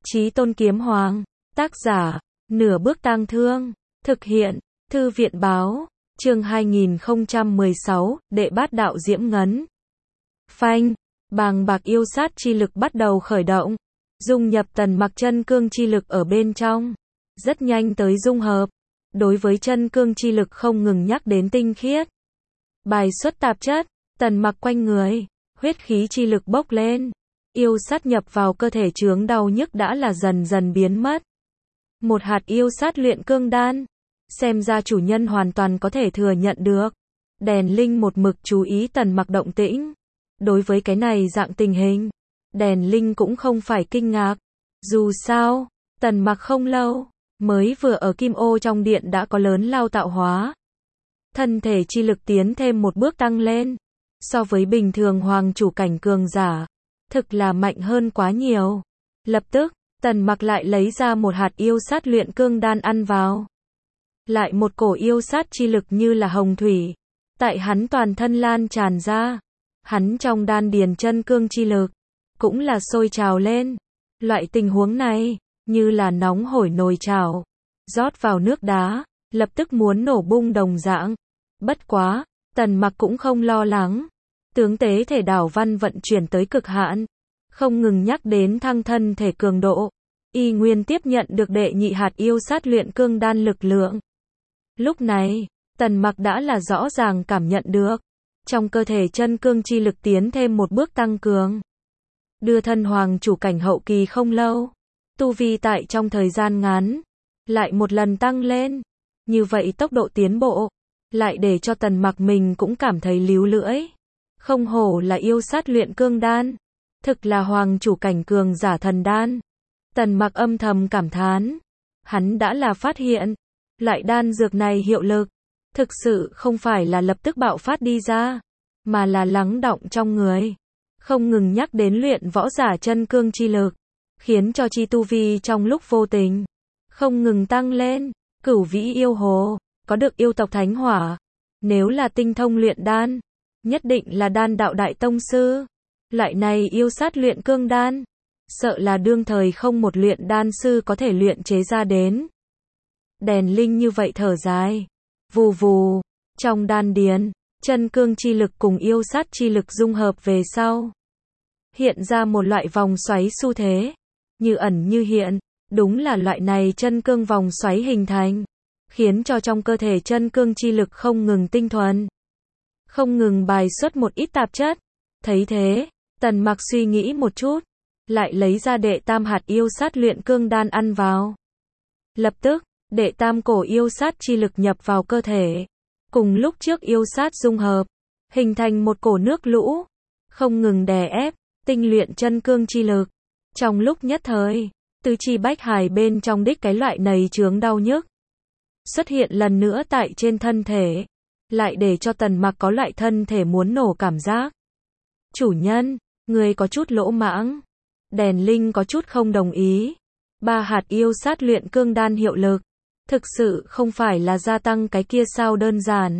Chí Tôn Kiếm Hoàng, tác giả, Nửa Bước Tang Thương, thực hiện, Thư viện báo, chương 2016, Đệ Bát Đạo Diễm Ngấn. Phanh, bàng bạc yêu sát chi lực bắt đầu khởi động, dung nhập Tần Mặc chân cương chi lực ở bên trong, rất nhanh tới dung hợp. Đối với chân cương chi lực không ngừng nhắc đến tinh khiết, bài xuất tạp chất, Tần Mặc quanh người, huyết khí chi lực bốc lên, yêu sát nhập vào cơ thể chướng đau nhức đã là dần dần biến mất. Một hạt yêu sát luyện cương đan, xem ra chủ nhân hoàn toàn có thể thừa nhận được. Đèn Linh một mực chú ý Tần Mặc động tĩnh. Đối với cái này dạng tình hình, Đèn Linh cũng không phải kinh ngạc. Dù sao, Tần Mặc không lâu, mới vừa ở Kim Ô trong điện đã có lớn lao tạo hóa. Thân thể chi lực tiến thêm một bước tăng lên. So với bình thường hoàng chủ cảnh cường giả, thực là mạnh hơn quá nhiều. Lập tức, Tần Mặc lại lấy ra một hạt yêu sát luyện cương đan ăn vào. Lại một cổ yêu sát chi lực như là hồng thủy, tại hắn toàn thân lan tràn ra. Hắn trong đan điền chân cương chi lực, cũng là sôi trào lên. Loại tình huống này, như là nóng hổi nồi chảo, rót vào nước đá, lập tức muốn nổ bung đồng dạng. Bất quá, Tần Mặc cũng không lo lắng. Tướng tế thể đảo văn vận chuyển tới cực hạn, không ngừng nhắc đến thăng thân thể cường độ, y nguyên tiếp nhận được đệ nhị hạt yêu sát luyện cương đan lực lượng. Lúc này, Tần Mặc đã là rõ ràng cảm nhận được, trong cơ thể chân cương chi lực tiến thêm một bước tăng cường. Đưa thân hoàng chủ cảnh hậu kỳ không lâu, tu vi tại trong thời gian ngắn, lại một lần tăng lên. Như vậy tốc độ tiến bộ, lại để cho Tần Mặc mình cũng cảm thấy líu lưỡi. Không hổ là yêu sát luyện cương đan, thực là hoàng chủ cảnh cường giả thần đan. Tần Mặc âm thầm cảm thán, hắn đã là phát hiện, loại đan dược này hiệu lực, thực sự không phải là lập tức bạo phát đi ra, mà là lắng đọng trong người, không ngừng nhắc đến luyện võ giả chân cương chi lực, khiến cho chi tu vi trong lúc vô tình, không ngừng tăng lên. Cửu vĩ yêu hồ, có được yêu tộc thánh hỏa, nếu là tinh thông luyện đan, nhất định là đan đạo đại tông sư. Loại này yêu sát luyện cương đan, sợ là đương thời không một luyện đan sư có thể luyện chế ra đến. Đèn Linh như vậy thở dài, vù vù, trong đan điền, chân cương chi lực cùng yêu sát chi lực dung hợp về sau, hiện ra một loại vòng xoáy xu thế, như ẩn như hiện, đúng là loại này chân cương vòng xoáy hình thành, khiến cho trong cơ thể chân cương chi lực không ngừng tinh thuần, không ngừng bài xuất một ít tạp chất. Thấy thế, Tần Mặc suy nghĩ một chút, lại lấy ra đệ tam hạt yêu sát luyện cương đan ăn vào. Lập tức, đệ tam cổ yêu sát chi lực nhập vào cơ thể, cùng lúc trước yêu sát dung hợp, hình thành một cổ nước lũ, không ngừng đè ép, tinh luyện chân cương chi lực. Trong lúc nhất thời, tứ chi bách hải bên trong đích cái loại này chướng đau nhức, xuất hiện lần nữa tại trên thân thể, lại để cho Tần Mặc có loại thân thể muốn nổ cảm giác. Chủ nhân, người có chút lỗ mãng. Đèn Linh có chút không đồng ý. Ba hạt yêu sát luyện cương đan hiệu lực, thực sự không phải là gia tăng cái kia sao đơn giản.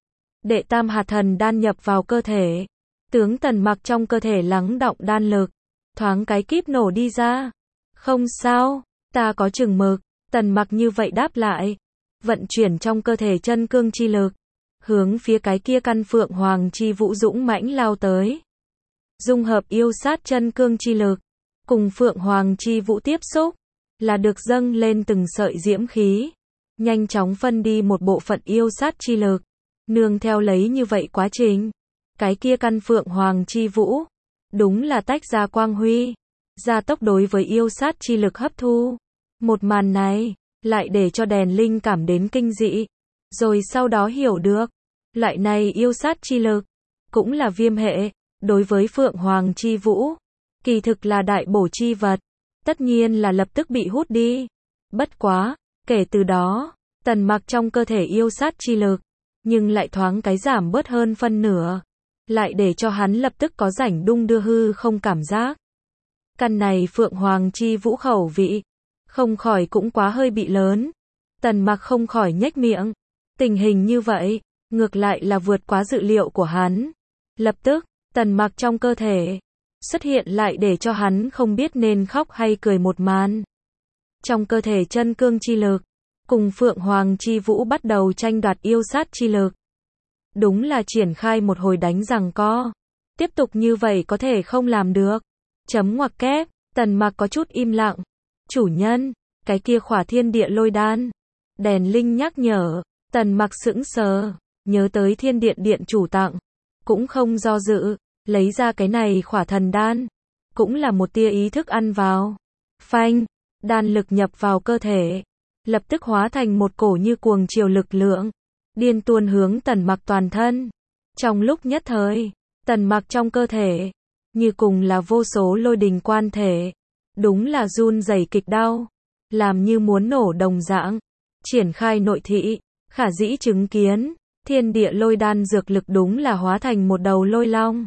Đệ tam hạt thần đan nhập vào cơ thể, tướng Tần Mặc trong cơ thể lắng đọng đan lực, thoáng cái kíp nổ đi ra. Không sao, ta có chừng mực. Tần Mặc như vậy đáp lại, vận chuyển trong cơ thể chân cương chi lực, hướng phía cái kia căn phượng hoàng chi vũ dũng mãnh lao tới. Dung hợp yêu sát chân cương chi lực, cùng phượng hoàng chi vũ tiếp xúc, là được dâng lên từng sợi diễm khí, nhanh chóng phân đi một bộ phận yêu sát chi lực. Nương theo lấy như vậy quá trình, cái kia căn phượng hoàng chi vũ, đúng là tách ra quang huy, gia tốc đối với yêu sát chi lực hấp thu. Một màn này, lại để cho Đèn Linh cảm đến kinh dị, rồi sau đó hiểu được, loại này yêu sát chi lực, cũng là viêm hệ, đối với phượng hoàng chi vũ, kỳ thực là đại bổ chi vật, tất nhiên là lập tức bị hút đi. Bất quá, kể từ đó, Tần Mặc trong cơ thể yêu sát chi lực, nhưng lại thoáng cái giảm bớt hơn phân nửa, lại để cho hắn lập tức có rảnh đung đưa hư không cảm giác. Căn này phượng hoàng chi vũ khẩu vị, không khỏi cũng quá hơi bị lớn. Tần Mặc không khỏi nhếch miệng. Tình hình như vậy, ngược lại là vượt quá dự liệu của hắn. Lập tức, Tần Mặc trong cơ thể, xuất hiện lại để cho hắn không biết nên khóc hay cười một màn. Trong cơ thể chân cương chi lực, cùng Phượng Hoàng chi vũ bắt đầu tranh đoạt yêu sát chi lực. Đúng là triển khai một hồi đánh giằng co. Tiếp tục như vậy có thể không làm được. Chấm ngoặc kép, Tần Mặc có chút im lặng. Chủ nhân, cái kia khỏa thiên địa lôi đan. Đèn linh nhắc nhở, Tần Mặc sững sờ, nhớ tới thiên điện điện chủ tặng. Cũng không do dự, lấy ra cái này khỏa thần đan. Cũng là một tia ý thức ăn vào. Phanh, đan lực nhập vào cơ thể. Lập tức hóa thành một cổ như cuồng chiều lực lượng. Điên tuôn hướng Tần Mặc toàn thân. Trong lúc nhất thời, Tần Mặc trong cơ thể, như cùng là vô số lôi đình quan thể. Đúng là run rẩy kịch đau. Làm như muốn nổ đồng dạng. Triển khai nội thị, khả dĩ chứng kiến. Thiên địa lôi đan dược lực đúng là hóa thành một đầu lôi long.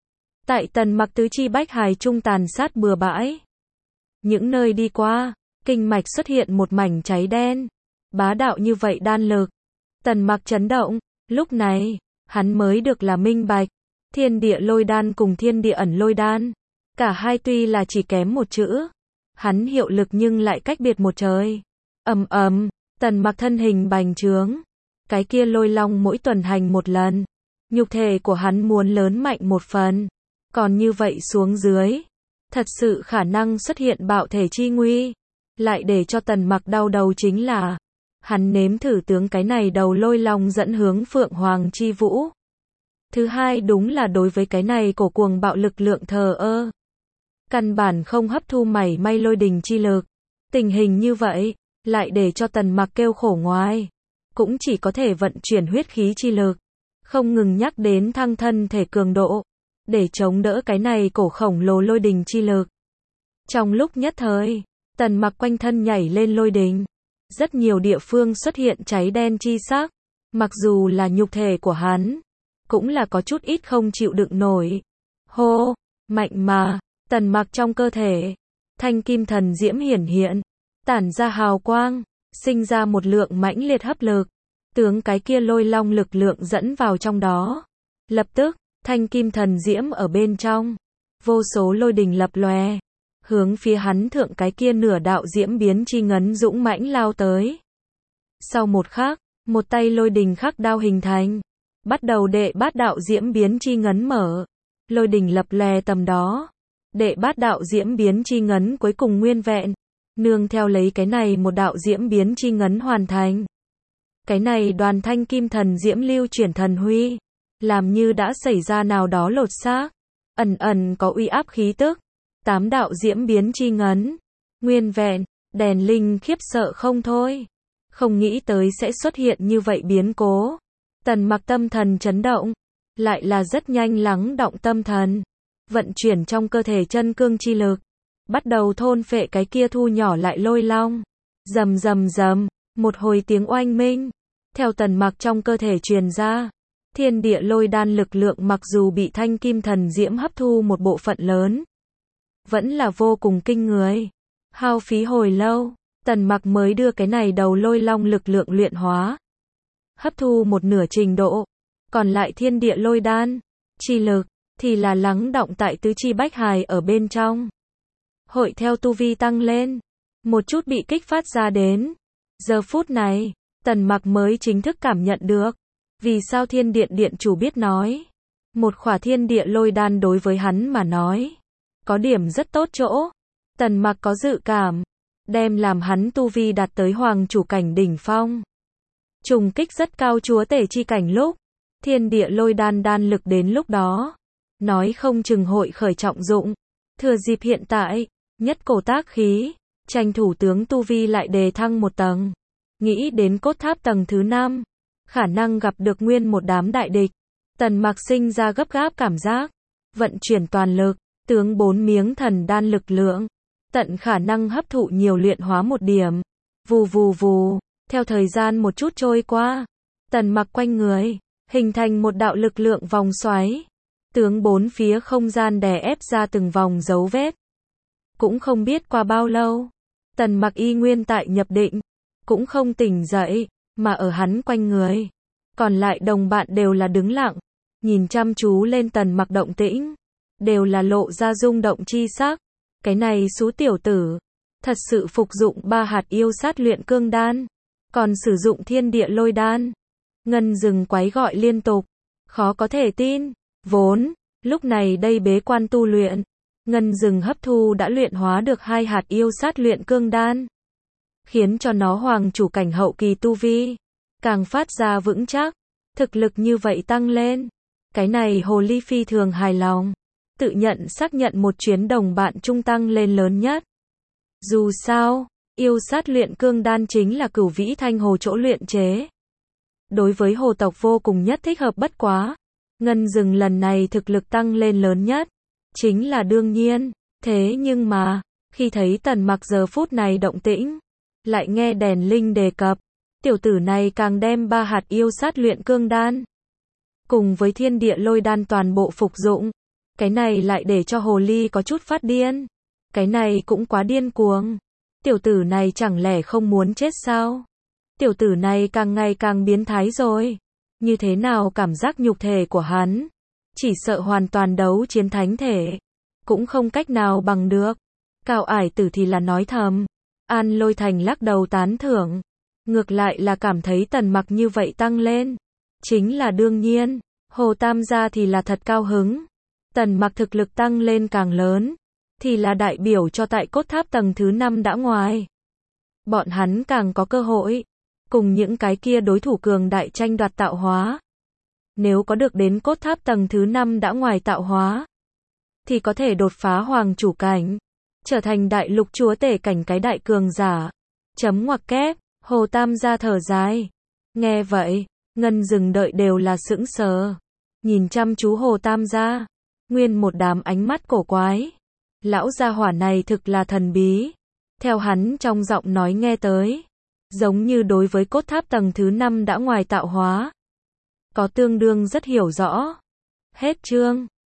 Tại Tần Mặc tứ chi bách hài trung tàn sát bừa bãi. Những nơi đi qua, kinh mạch xuất hiện một mảnh cháy đen. Bá đạo như vậy đan lực. Tần Mặc chấn động, lúc này, hắn mới được là minh bạch. Thiên địa lôi đan cùng thiên địa ẩn lôi đan. Cả hai tuy là chỉ kém một chữ. Hắn hiệu lực nhưng lại cách biệt một trời. Ầm ầm, Tần Mặc thân hình bành trướng. Cái kia lôi long mỗi tuần hành một lần. Nhục thể của hắn muốn lớn mạnh một phần. Còn như vậy xuống dưới, thật sự khả năng xuất hiện bạo thể chi nguy. Lại để cho Tần Mặc đau đầu chính là, hắn nếm thử tướng cái này đầu lôi long dẫn hướng Phượng Hoàng chi vũ. Thứ hai đúng là đối với cái này cổ cuồng bạo lực lượng thờ ơ. Căn bản không hấp thu mảy may lôi đình chi lực. Tình hình như vậy, lại để cho Tần Mặc kêu khổ ngoài. Cũng chỉ có thể vận chuyển huyết khí chi lực. Không ngừng nhắc đến thăng thân thể cường độ. Để chống đỡ cái này cổ khổng lồ lôi đình chi lực. Trong lúc nhất thời, Tần Mặc quanh thân nhảy lên lôi đình. Rất nhiều địa phương xuất hiện cháy đen chi sắc. Mặc dù là nhục thể của hắn, cũng là có chút ít không chịu đựng nổi. Hô, mạnh mà, Tần Mặc trong cơ thể, thanh kim thần diễm hiển hiện, tản ra hào quang, sinh ra một lượng mãnh liệt hấp lực, tướng cái kia lôi long lực lượng dẫn vào trong đó. Lập tức, thanh kim thần diễm ở bên trong, vô số lôi đình lập lòe, hướng phía hắn thượng cái kia nửa đạo diễm biến chi ngấn dũng mãnh lao tới. Sau một khắc, một tay lôi đình khắc đao hình thành, bắt đầu đệ bát đạo diễm biến chi ngấn mở, lôi đình lập lòe tầm đó. Đệ bát đạo diễm biến chi ngấn cuối cùng nguyên vẹn, nương theo lấy cái này một đạo diễm biến chi ngấn hoàn thành. Cái này đoàn thanh kim thần diễm lưu chuyển thần huy, làm như đã xảy ra nào đó lột xác, ẩn ẩn có uy áp khí tức. 8 đạo diễm biến chi ngấn, nguyên vẹn, đèn linh khiếp sợ không thôi. Không nghĩ tới sẽ xuất hiện như vậy biến cố. Tần Mặc tâm thần chấn động, lại là rất nhanh lắng động tâm thần. Vận chuyển trong cơ thể chân cương chi lực, bắt đầu thôn phệ cái kia thu nhỏ lại lôi long. Rầm rầm rầm, một hồi tiếng oanh minh, theo Tần Mặc trong cơ thể truyền ra. Thiên địa lôi đan lực lượng mặc dù bị thanh kim thần diễm hấp thu một bộ phận lớn, vẫn là vô cùng kinh người. Hao phí hồi lâu, Tần Mặc mới đưa cái này đầu lôi long lực lượng luyện hóa. Hấp thu một nửa trình độ, còn lại thiên địa lôi đan chi lực thì là lắng động tại tứ chi bách hài ở bên trong. Hội theo tu vi tăng lên, một chút bị kích phát ra đến. Giờ phút này, Tần Mặc mới chính thức cảm nhận được, vì sao thiên điện điện chủ biết nói, một khỏa thiên địa lôi đan đối với hắn mà nói, có điểm rất tốt chỗ. Tần Mặc có dự cảm, đem làm hắn tu vi đạt tới hoàng chủ cảnh đỉnh phong. Trùng kích rất cao chúa tể chi cảnh lúc, thiên địa lôi đan đan lực đến lúc đó, nói không chừng hội khởi trọng dụng. Thừa dịp hiện tại, nhất cổ tác khí, tranh thủ tướng tu vi lại đề thăng một tầng. Nghĩ đến cốt tháp tầng thứ 5, khả năng gặp được nguyên một đám đại địch. Tần Mặc sinh ra gấp gáp cảm giác, vận chuyển toàn lực, tướng 4 miếng thần đan lực lượng, tận khả năng hấp thụ nhiều luyện hóa một điểm. Vù vù vù, theo thời gian một chút trôi qua, Tần Mặc quanh người, hình thành một đạo lực lượng vòng xoáy, tướng 4 phía không gian đè ép ra từng vòng dấu vết. Cũng không biết qua bao lâu, Tần Mặc y nguyên tại nhập định, cũng không tỉnh dậy, mà ở hắn quanh người, còn lại đồng bạn đều là đứng lặng, nhìn chăm chú lên Tần Mặc động tĩnh. đều là lộ ra rung động chi sắc. Cái này xú tiểu tử, thật sự phục dụng 3 hạt yêu sát luyện cương đan, còn sử dụng thiên địa lôi đan. Ngân Dừng quái gọi liên tục, khó có thể tin, vốn, lúc này đây bế quan tu luyện, Ngân Dừng hấp thu đã luyện hóa được 2 hạt yêu sát luyện cương đan, khiến cho nó hoàng chủ cảnh hậu kỳ tu vi, càng phát ra vững chắc, thực lực như vậy tăng lên. Cái này hồ ly phi thường hài lòng, tự nhận xác nhận một chuyến đồng bạn trung tăng lên lớn nhất. Dù sao, yêu sát luyện cương đan chính là Cửu Vĩ Thanh Hồ chỗ luyện chế. Đối với hồ tộc vô cùng nhất thích hợp bất quá. Ngân Dừng lần này thực lực tăng lên lớn nhất, chính là đương nhiên. Thế nhưng mà, khi thấy Tần Mặc giờ phút này động tĩnh, lại nghe đèn linh đề cập, tiểu tử này càng đem 3 hạt yêu sát luyện cương đan, cùng với thiên địa lôi đan toàn bộ phục dụng. Cái này lại để cho hồ ly có chút phát điên. Cái này cũng quá điên cuồng. Tiểu tử này chẳng lẽ không muốn chết sao? Tiểu tử này càng ngày càng biến thái rồi. Như thế nào cảm giác nhục thể của hắn? Chỉ sợ hoàn toàn đấu chiến thánh thể, cũng không cách nào bằng được. Cao Ải Tử thì là nói thầm. An Lôi Thành lắc đầu tán thưởng. Ngược lại là cảm thấy Tần Mặc như vậy tăng lên, chính là đương nhiên. Hồ Tam gia thì là thật cao hứng. Tần Mặc thực lực tăng lên càng lớn, thì là đại biểu cho tại cốt tháp tầng thứ 5 đã ngoài. Bọn hắn càng có cơ hội, cùng những cái kia đối thủ cường đại tranh đoạt tạo hóa. Nếu có được đến cốt tháp tầng thứ 5 đã ngoài tạo hóa, thì có thể đột phá hoàng chủ cảnh, trở thành đại lục chúa tể cảnh cái đại cường giả. Chấm ngoặc kép, Hồ Tam gia thở dài. Nghe vậy, Ngân Dừng đợi đều là sững sờ, nhìn chăm chú Hồ Tam gia, nguyên một đám ánh mắt cổ quái. Lão gia hỏa này thực là thần bí. Theo hắn trong giọng nói nghe tới, giống như đối với cốt tháp tầng thứ 5 đã ngoài tạo hóa, có tương đương rất hiểu rõ. Hết chương.